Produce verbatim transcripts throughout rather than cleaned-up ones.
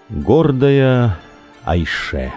Гордая Айше.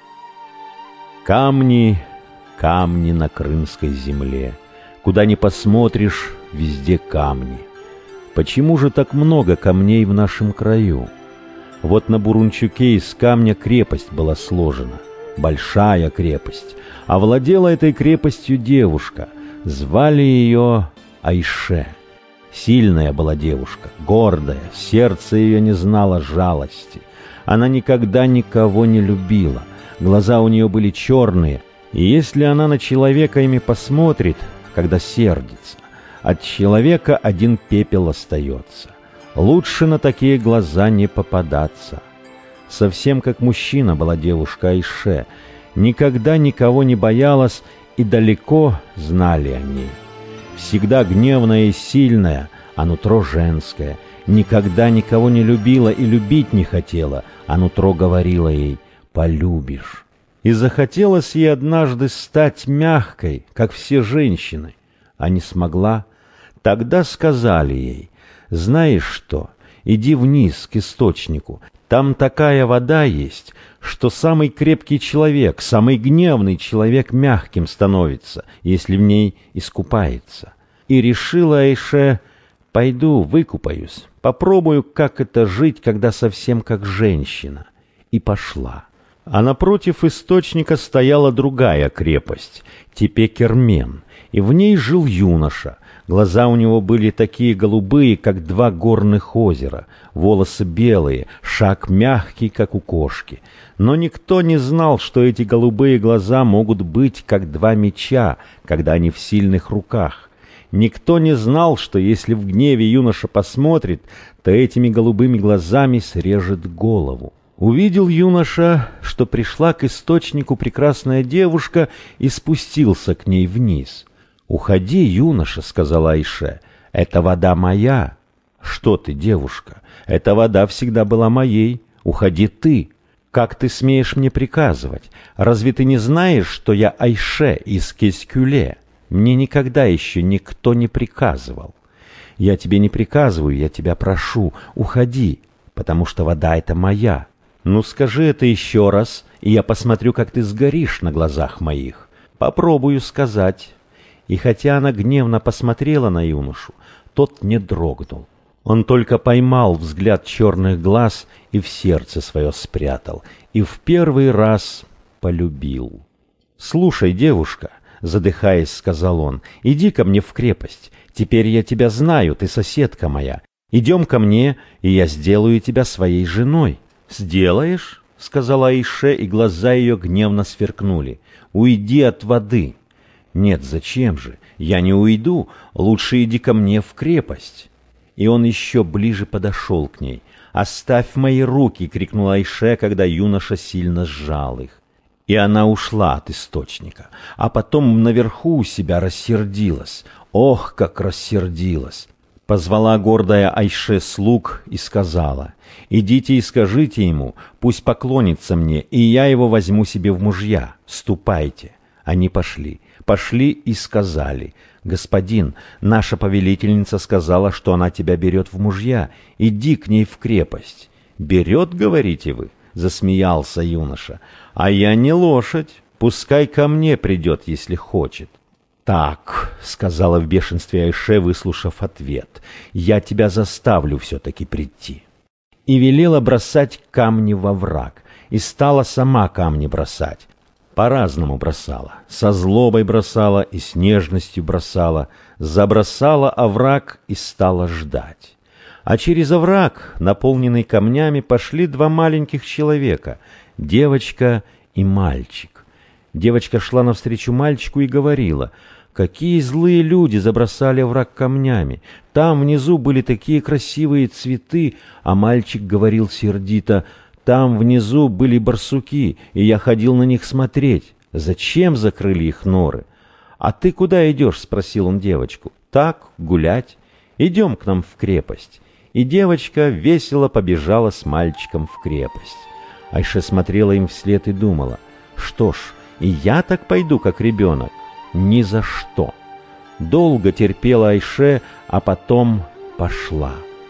Камни, камни на крымской земле. Куда ни посмотришь, везде камни. Почему же так много камней в нашем краю? Вот на Бурунчуке из камня крепость была сложена. Большая крепость. А владела этой крепостью девушка. Звали ее Айше. Сильная была девушка, гордая, сердце ее не знало жалости. Она никогда никого не любила, глаза у нее были черные, и если она на человека ими посмотрит, когда сердится, от человека один пепел остается. Лучше на такие глаза не попадаться. Совсем как мужчина была девушка Айше, никогда никого не боялась и далеко знали о ней. Всегда гневная и сильная, а нутро женское, никогда никого не любила и любить не хотела, а нутро говорило ей «полюбишь». И захотелось ей однажды стать мягкой, как все женщины, а не смогла. Тогда сказали ей: «Знаешь что, иди вниз к источнику, там такая вода есть, что самый крепкий человек, самый гневный человек мягким становится, если в ней искупается». И решила Айше: «Пойду выкупаюсь, попробую, как это жить, когда совсем как женщина». И пошла. А напротив источника стояла другая крепость, Тепе-Кермен, и в ней жил юноша. Глаза у него были такие голубые, как два горных озера, волосы белые, шаг мягкий, как у кошки. Но никто не знал, что эти голубые глаза могут быть, как два меча, когда они в сильных руках. Никто не знал, что если в гневе юноша посмотрит, то этими голубыми глазами срежет голову. Увидел юноша, что пришла к источнику прекрасная девушка, и спустился к ней вниз. «Уходи, юноша», — сказала Айше, — «это вода моя». «Что ты, девушка, эта вода всегда была моей, уходи ты. Как ты смеешь мне приказывать? Разве ты не знаешь, что я Айше из Кескюле? Мне никогда еще никто не приказывал. Я тебе не приказываю, я тебя прошу, уходи, потому что вода эта моя. Ну скажи это еще раз, и я посмотрю, как ты сгоришь на глазах моих. Попробую сказать». И хотя она гневно посмотрела на юношу, тот не дрогнул. Он только поймал взгляд черных глаз и в сердце свое спрятал, и в первый раз полюбил. «Слушай, девушка», — задыхаясь, сказал он, — «иди ко мне в крепость. Теперь я тебя знаю, ты соседка моя. Идем ко мне, и я сделаю тебя своей женой». «Сделаешь?» — сказала Айше, и глаза ее гневно сверкнули. «Уйди от воды». «Нет, зачем же? Я не уйду. Лучше иди ко мне в крепость». И он еще ближе подошел к ней. «Оставь мои руки!» — крикнула Айше, когда юноша сильно сжал их. И она ушла от источника, а потом наверху у себя рассердилась. Ох, как рассердилась! Позвала гордая Айше слуг и сказала: «Идите и скажите ему, пусть поклонится мне, и я его возьму себе в мужья. Ступайте». Они пошли. Пошли и сказали: «Господин, наша повелительница сказала, что она тебя берет в мужья. Иди к ней в крепость». «Берет, говорите вы?» — засмеялся юноша. «А я не лошадь. Пускай ко мне придет, если хочет». «Так», — сказала в бешенстве Айше, выслушав ответ, — «я тебя заставлю все-таки прийти». И велела бросать камни во враг, и стала сама камни бросать. По-разному бросала, со злобой бросала и с нежностью бросала, забросала овраг и стала ждать. А через овраг, наполненный камнями, пошли два маленьких человека, девочка и мальчик. Девочка шла навстречу мальчику и говорила: «Какие злые люди забросали овраг камнями! Там внизу были такие красивые цветы». А мальчик говорил сердито: «Там внизу были барсуки, и я ходил на них смотреть. Зачем закрыли их норы?» «А ты куда идешь?» — спросил он девочку. «Так, гулять. Идем к нам в крепость». И девочка весело побежала с мальчиком в крепость. Айше смотрела им вслед и думала: «Что ж, и я так пойду, как ребенок?» Ни за что. Долго терпела Айше, а потом пошла.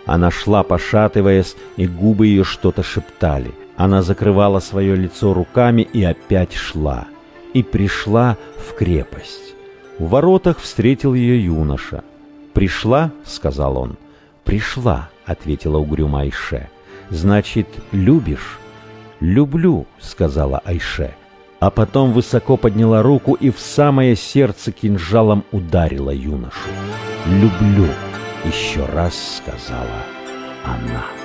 Она шла, пошатываясь, и губы ее что-то шептали. Она закрывала свое лицо руками и опять шла. И пришла в крепость. В воротах встретил ее юноша. «Пришла?» — сказал он. «Пришла», — ответила угрюмо Айше. «Значит, любишь?» «Люблю», — сказала Айше. А потом высоко подняла руку и в самое сердце кинжалом ударила юношу. «Люблю», — еще раз сказала она.